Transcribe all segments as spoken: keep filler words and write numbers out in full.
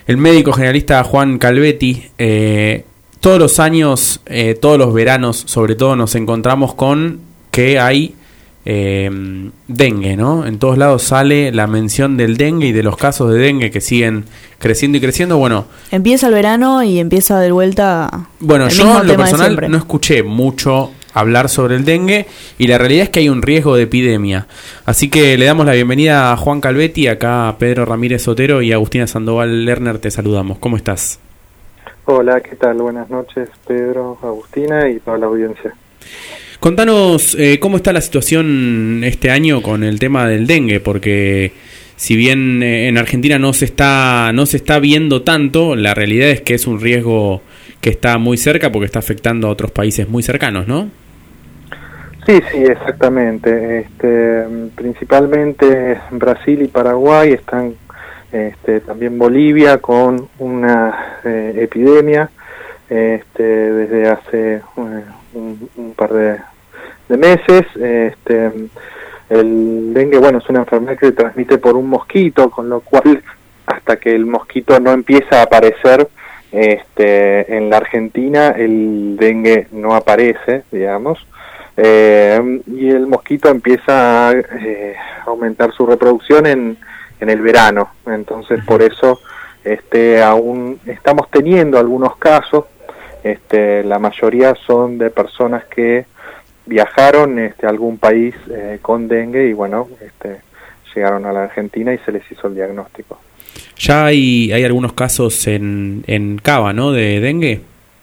el médico generalista Juan Calvetti. Eh, todos los años, eh, todos los veranos, sobre todo, nos encontramos con que hay eh, dengue, ¿no? En todos lados sale la mención del dengue y de los casos de dengue que siguen creciendo y creciendo. Bueno, empieza el verano y empieza de vuelta. Bueno, yo en lo personal no escuché mucho hablar sobre el dengue y la realidad es que hay un riesgo de epidemia. Así que le damos la bienvenida a Juan Calvetti, acá a Pedro Ramírez Sotero y Agustina Sandoval Lerner, te saludamos. ¿Cómo estás? Hola, ¿qué tal? Buenas noches, Pedro, Agustina y toda la audiencia. Contanos eh, cómo está la situación este año con el tema del dengue, porque si bien eh, en Argentina no se está no se está viendo tanto, la realidad es que es un riesgo que está muy cerca porque está afectando a otros países muy cercanos, ¿no? Sí, sí, exactamente. Este, principalmente Brasil y Paraguay, están este, también Bolivia con una eh, epidemia este, desde hace uh, un, un par de, de meses. Este, el dengue, bueno, es una enfermedad que se transmite por un mosquito, con lo cual hasta que el mosquito no empieza a aparecer este, en la Argentina, el dengue no aparece, digamos. Eh, y el mosquito empieza a eh, aumentar su reproducción en, en el verano, entonces por eso este, aún estamos teniendo algunos casos, este, la mayoría son de personas que viajaron este, a algún país eh, con dengue y bueno, este, llegaron a la Argentina y se les hizo el diagnóstico. Ya hay, hay algunos casos en, en Cava, ¿no?, de dengue.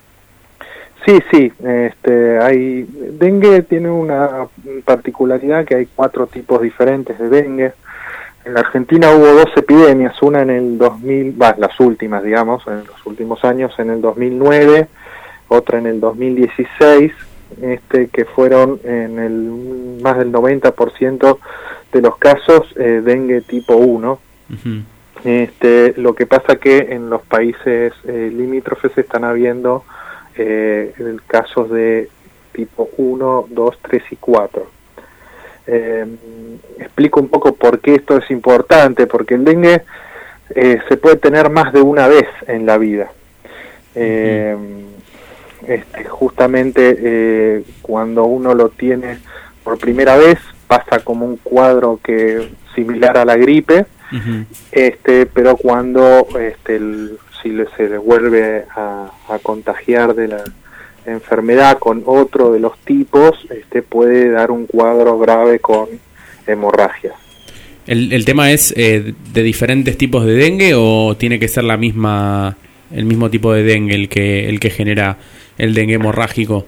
Sí, sí, este, hay dengue tiene una particularidad que hay cuatro tipos diferentes de dengue. En la Argentina hubo dos epidemias, una en el dos mil, bah, las últimas, digamos, en los últimos años, en el dos mil nueve, otra en el dos mil dieciséis, este, que fueron en el más del noventa por ciento de los casos eh, dengue tipo uno. Uh-huh. Este, lo que pasa que en los países eh, limítrofes están habiendo Eh, casos de tipo uno, dos, tres y cuatro. Eh, explico un poco por qué esto es importante, porque el dengue eh, se puede tener más de una vez en la vida. Eh, este, justamente eh, cuando uno lo tiene por primera vez pasa como un cuadro que similar a la gripe, uh-huh. este, pero cuando este, el si se le vuelve a, a contagiar de la enfermedad con otro de los tipos, este puede dar un cuadro grave con hemorragia. ¿El, el tema es eh, de diferentes tipos de dengue o tiene que ser la misma el mismo tipo de dengue el que el que genera el dengue hemorrágico?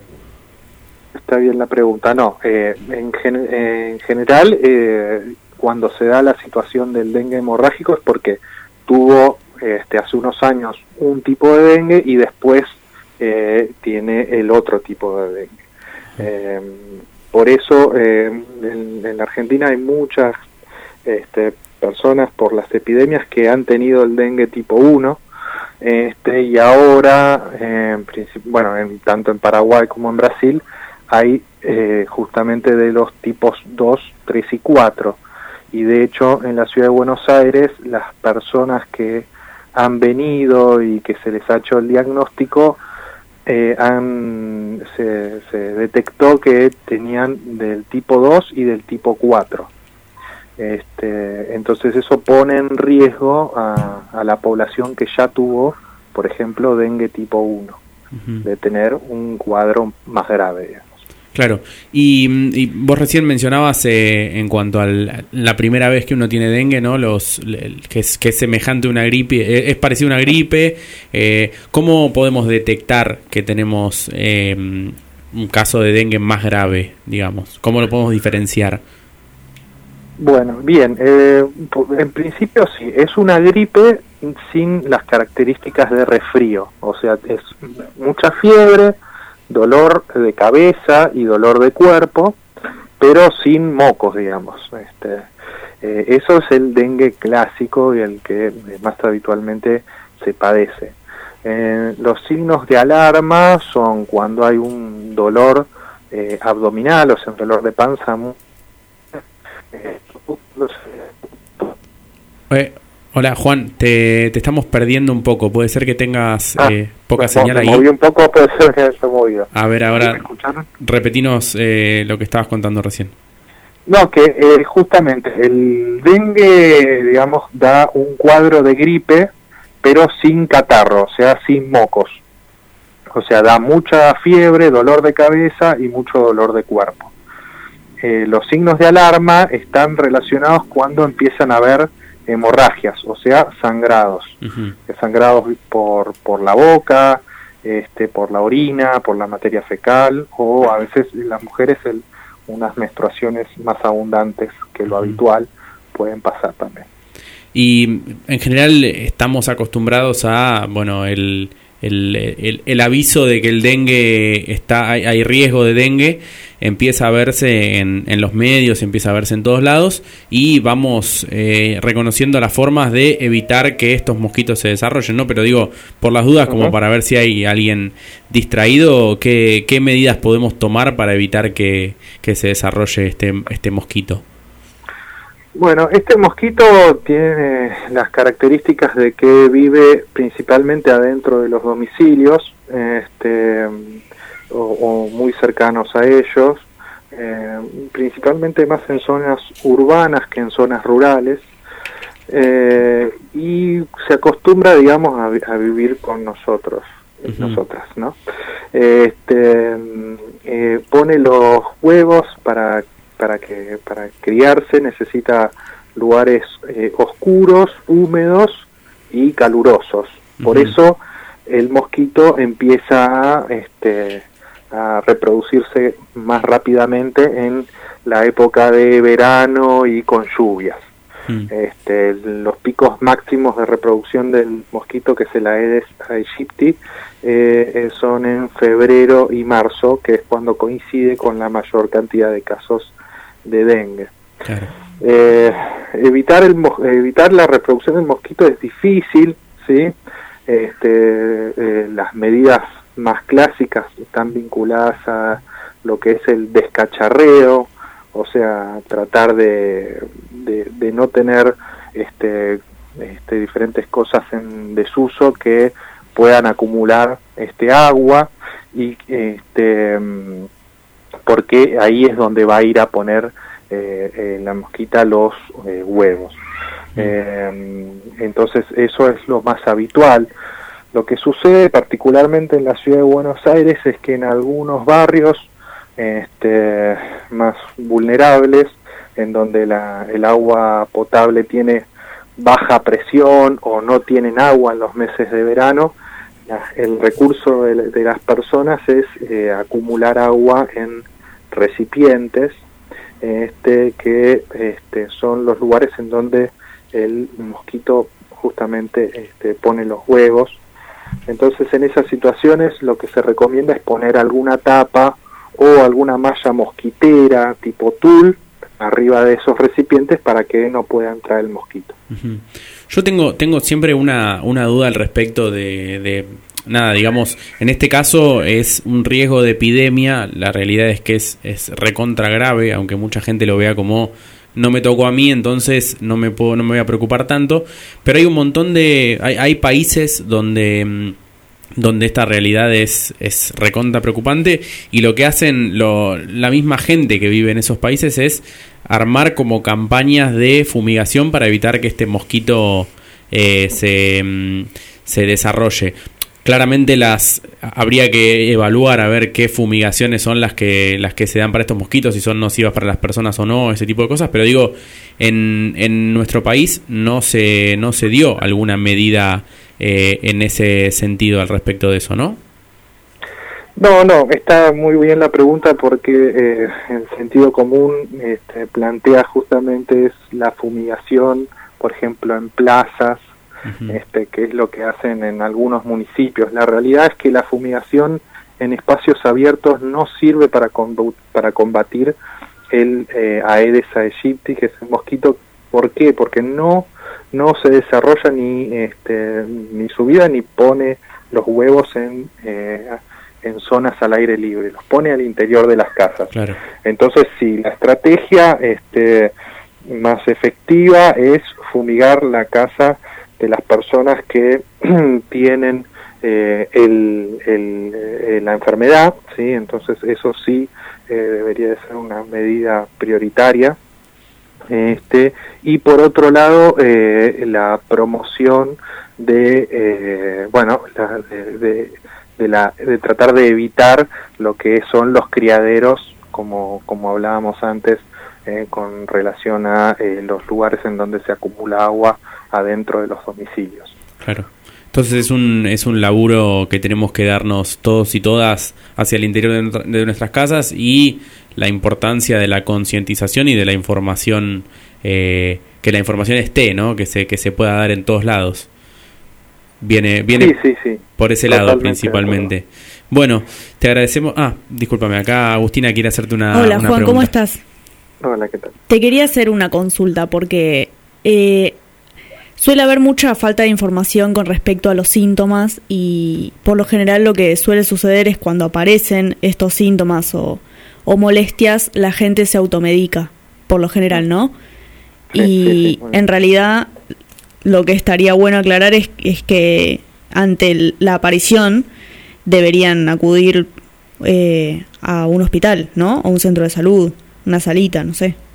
Está bien la pregunta. No, eh, en, gen, en general, eh, cuando se da la situación del dengue hemorrágico es porque tuvo Este, hace unos años un tipo de dengue y después eh, tiene el otro tipo de dengue. Eh, por eso eh, en, en la Argentina hay muchas este, personas por las epidemias que han tenido el dengue tipo uno este, y ahora, eh, en bueno, en, tanto en Paraguay como en Brasil, hay eh, justamente de los tipos dos, tres y cuatro. Y de hecho en la ciudad de Buenos Aires las personas que han venido y que se les ha hecho el diagnóstico, eh, han, se, se detectó que tenían del tipo dos y del tipo cuatro. Este, entonces eso pone en riesgo a, a la población que ya tuvo, por ejemplo, dengue tipo uno, uh-huh. de tener un cuadro más grave, digamos. Claro, y, y vos recién mencionabas eh, en cuanto a la primera vez que uno tiene dengue, ¿no? Los el, que, es, que es semejante a una gripe, eh, es parecido a una gripe. Eh, ¿Cómo podemos detectar que tenemos eh, un caso de dengue más grave, digamos? ¿Cómo lo podemos diferenciar? Bueno, bien, eh, en principio sí, es una gripe sin las características de resfrío, o sea, es mucha fiebre, dolor de cabeza y dolor de cuerpo, pero sin mocos, digamos. Este, eh, eso es el dengue clásico y el que más habitualmente se padece. Eh, los signos de alarma son cuando hay un dolor eh, abdominal, o sea, un dolor de panza. Muy, eh, Hola Juan, te, te estamos perdiendo un poco, puede ser que tengas ah, eh, poca me, señal me ahí. Moví un poco, puede ser que haya movido. A ver, ahora ¿Me escucharon? repetinos eh, lo que estabas contando recién. No, que eh, justamente el dengue, digamos, da un cuadro de gripe, pero sin catarro, o sea, sin mocos. O sea, da mucha fiebre, dolor de cabeza y mucho dolor de cuerpo. Eh, los signos de alarma están relacionados cuando empiezan a haber hemorragias, o sea, sangrados. Uh-huh. Sangrados por, por la boca, este, por la orina, por la materia fecal, o a veces en las mujeres el, unas menstruaciones más abundantes que lo uh-huh. habitual pueden pasar también. Y en general estamos acostumbrados a, bueno, el... El, el, el aviso de que el dengue está, hay, hay riesgo de dengue, empieza a verse en, en los medios, empieza a verse en todos lados, y vamos eh, reconociendo las formas de evitar que estos mosquitos se desarrollen, ¿no? Pero digo, por las dudas, como uh-huh. para ver si hay alguien distraído, ¿qué, qué medidas podemos tomar para evitar que, que se desarrolle este, este mosquito? Bueno, este mosquito tiene las características de que vive principalmente adentro de los domicilios, este, o, o muy cercanos a ellos, eh, principalmente más en zonas urbanas que en zonas rurales, eh, y se acostumbra, digamos, a, a vivir con nosotros, uh-huh. nosotras, ¿no? Este, eh, pone los huevos para para que para criarse necesita lugares eh, oscuros, húmedos y calurosos. Por uh-huh. eso el mosquito empieza a, este, a reproducirse más rápidamente en la época de verano y con lluvias. Uh-huh. Este, los picos máximos de reproducción del mosquito, que es el Aedes aegypti, eh, son en febrero y marzo, que es cuando coincide con la mayor cantidad de casos de dengue. Claro. Eh, evitar el evitar la reproducción del mosquito es difícil, ¿sí? Este, eh, las medidas más clásicas están vinculadas a lo que es el descacharreo, o sea, tratar de, de, de no tener este, este, diferentes cosas en desuso que puedan acumular este agua, y este porque ahí es donde va a ir a poner eh, eh, la mosquita los eh, huevos. Eh, entonces eso es lo más habitual. Lo que sucede particularmente en la ciudad de Buenos Aires es que en algunos barrios este, más vulnerables, en donde la, el agua potable tiene baja presión o no tienen agua en los meses de verano, el recurso de, de las personas es eh, acumular agua en recipientes, este, que este, son los lugares en donde el mosquito justamente este, pone los huevos. Entonces, en esas situaciones lo que se recomienda es poner alguna tapa o alguna malla mosquitera tipo tul arriba de esos recipientes para que no pueda entrar el mosquito. Uh-huh. Yo tengo tengo siempre una, una duda al respecto de, de, nada, digamos, en este caso es un riesgo de epidemia, la realidad es que es, es recontra grave, aunque mucha gente lo vea como no me tocó a mí, entonces no me puedo, no me voy a preocupar tanto, pero hay un montón de, hay, hay países donde donde esta realidad es, es recontra preocupante, y lo que hacen lo, la misma gente que vive en esos países es armar como campañas de fumigación para evitar que este mosquito eh, se, se desarrolle. Claramente las habría que evaluar a ver qué fumigaciones son las que las que se dan para estos mosquitos, si son nocivas para las personas o no, ese tipo de cosas, pero digo, en, en nuestro país no se no se dio alguna medida eh, en ese sentido al respecto de eso, ¿no? No, no, está muy bien la pregunta, porque eh, el sentido común este, plantea justamente es la fumigación, por ejemplo, en plazas, uh-huh. este, que es lo que hacen en algunos municipios. La realidad es que la fumigación en espacios abiertos no sirve para, comb- para combatir el eh, Aedes aegypti, que es el mosquito. ¿Por qué? Porque no, no se desarrolla ni, este, ni su vida ni pone los huevos en... Eh, en zonas al aire libre, los pone al interior de las casas. Claro. Entonces, sí, la estrategia este, más efectiva es fumigar la casa de las personas que tienen eh, el, el, eh, la enfermedad, ¿sí? Entonces eso sí eh, debería de ser una medida prioritaria. Este, y por otro lado, eh, la promoción de, eh, bueno, la, de, de, de, la, de tratar de evitar lo que son los criaderos, como, como hablábamos antes, eh, con relación a eh, los lugares en donde se acumula agua adentro de los domicilios. Claro. Entonces es un es un laburo que tenemos que darnos todos y todas hacia el interior de, de nuestras casas, y la importancia de la concientización y de la información, eh, que la información esté, ¿no? Que se que se pueda dar en todos lados. Viene viene sí, sí, sí. por ese Totalmente lado principalmente. Bueno, te agradecemos. Ah, discúlpame, acá Agustina quiere hacerte una Hola, una Juan, pregunta. ¿cómo estás? Hola, ¿qué tal? Te quería hacer una consulta porque eh, suele haber mucha falta de información con respecto a los síntomas, y por lo general lo que suele suceder es cuando aparecen estos síntomas o, o molestias, la gente se automedica, por lo general, ¿no? Sí, y sí, sí, bueno. En realidad lo que estaría bueno aclarar es, es que ante el, la aparición deberían acudir eh, a un hospital, ¿no? O un centro de salud, una salita, no sé.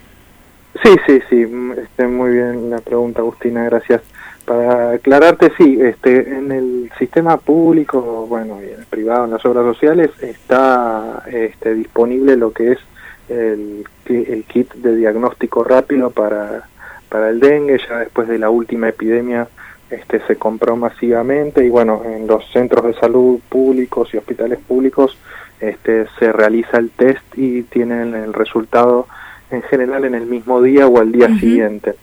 Sí, sí, sí, este, muy bien la pregunta, Agustina, gracias. Para aclararte, sí, este, en el sistema público, bueno, y en el privado, en las obras sociales, está este, disponible lo que es el, el kit de diagnóstico rápido para, para el dengue. Ya después de la última epidemia este, se compró masivamente, y bueno, en los centros de salud públicos y hospitales públicos este, se realiza el test y tienen el resultado en general en el mismo día o al día uh-huh. siguiente.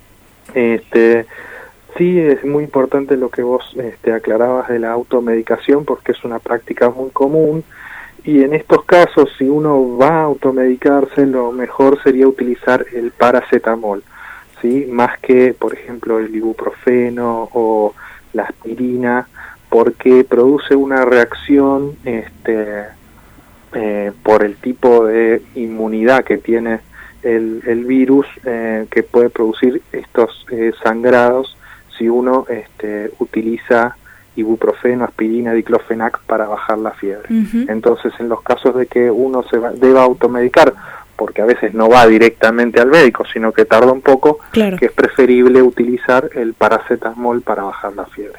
Este, sí, es muy importante lo que vos este, aclarabas de la automedicación, porque es una práctica muy común, y en estos casos, si uno va a automedicarse, lo mejor sería utilizar el paracetamol, ¿sí? Más que, por ejemplo, el ibuprofeno o la aspirina, porque produce una reacción este, eh, por el tipo de inmunidad que tiene El, el virus, eh, que puede producir estos eh, sangrados si uno este, utiliza ibuprofeno, aspirina, diclofenac para bajar la fiebre. Uh-huh. Entonces, en los casos de que uno se va, deba automedicar, porque a veces no va directamente al médico, sino que tarda un poco, claro, que es preferible utilizar el paracetamol para bajar la fiebre.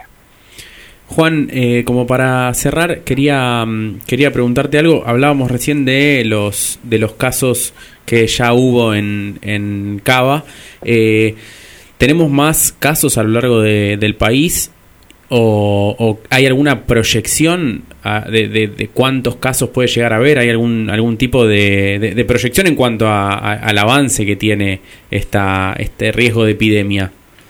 Juan, eh, como para cerrar, quería quería preguntarte algo. Hablábamos recién de los de los casos que ya hubo en, en Cava. Eh, ¿Tenemos más casos a lo largo de, del país? ¿O, o hay alguna proyección a, de, de, de cuántos casos puede llegar a haber? ¿Hay algún algún tipo de, de, de proyección en cuanto a, a, al avance que tiene esta este riesgo de epidemia?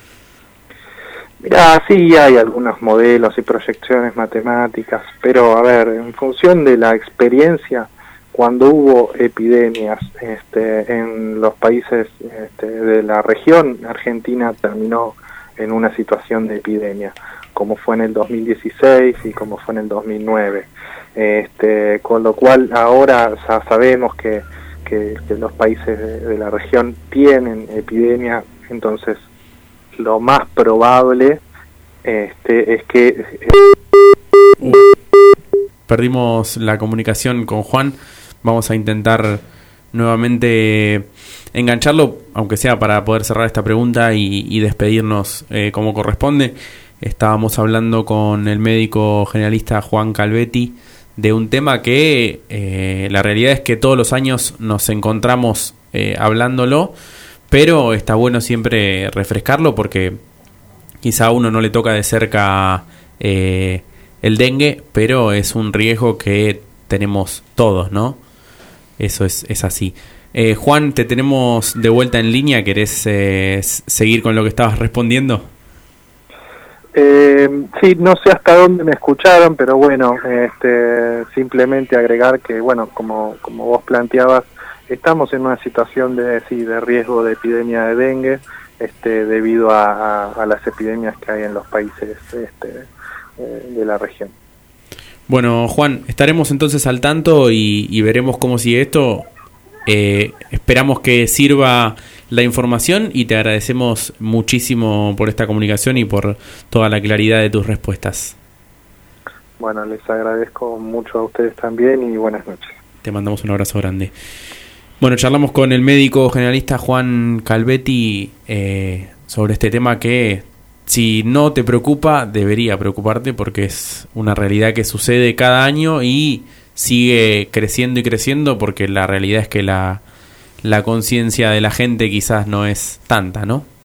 Mirá, sí hay algunos modelos y proyecciones matemáticas, pero a ver, en función de la experiencia, cuando hubo epidemias este, en los países este, de la región, Argentina terminó en una situación de epidemia, como fue en el dos mil dieciséis y como fue en el dos mil nueve. Este, con lo cual ahora ya sabemos que, que, que los países de, de la región tienen epidemia, entonces lo más probable este, es que... Uh, perdimos la comunicación con Juan. Vamos a intentar nuevamente engancharlo, aunque sea para poder cerrar esta pregunta y, y despedirnos eh, como corresponde. Estábamos hablando con el médico generalista Juan Calvetti de un tema que eh, la realidad es que todos los años nos encontramos eh, hablándolo, pero está bueno siempre refrescarlo porque quizá a uno no le toca de cerca eh, el dengue, pero es un riesgo que tenemos todos, ¿no? Eso es, es así. Eh, Juan, te tenemos de vuelta en línea. ¿Querés eh, seguir con lo que estabas respondiendo? Eh, sí, no sé hasta dónde me escucharon, pero bueno, este, simplemente agregar que, bueno, como, como vos planteabas, estamos en una situación de, sí, de riesgo de epidemia de dengue, este, debido a, a, a las epidemias que hay en los países este, eh, de la región. Bueno, Juan, estaremos entonces al tanto y, y veremos cómo sigue esto. Eh, esperamos que sirva la información y te agradecemos muchísimo por esta comunicación y por toda la claridad de tus respuestas. Bueno, les agradezco mucho a ustedes también y buenas noches. Te mandamos un abrazo grande. Bueno, charlamos con el médico generalista Juan Calvetti eh, sobre este tema que, si no te preocupa, debería preocuparte, porque es una realidad que sucede cada año y sigue creciendo y creciendo, porque la realidad es que la, la conciencia de la gente quizás no es tanta, ¿no?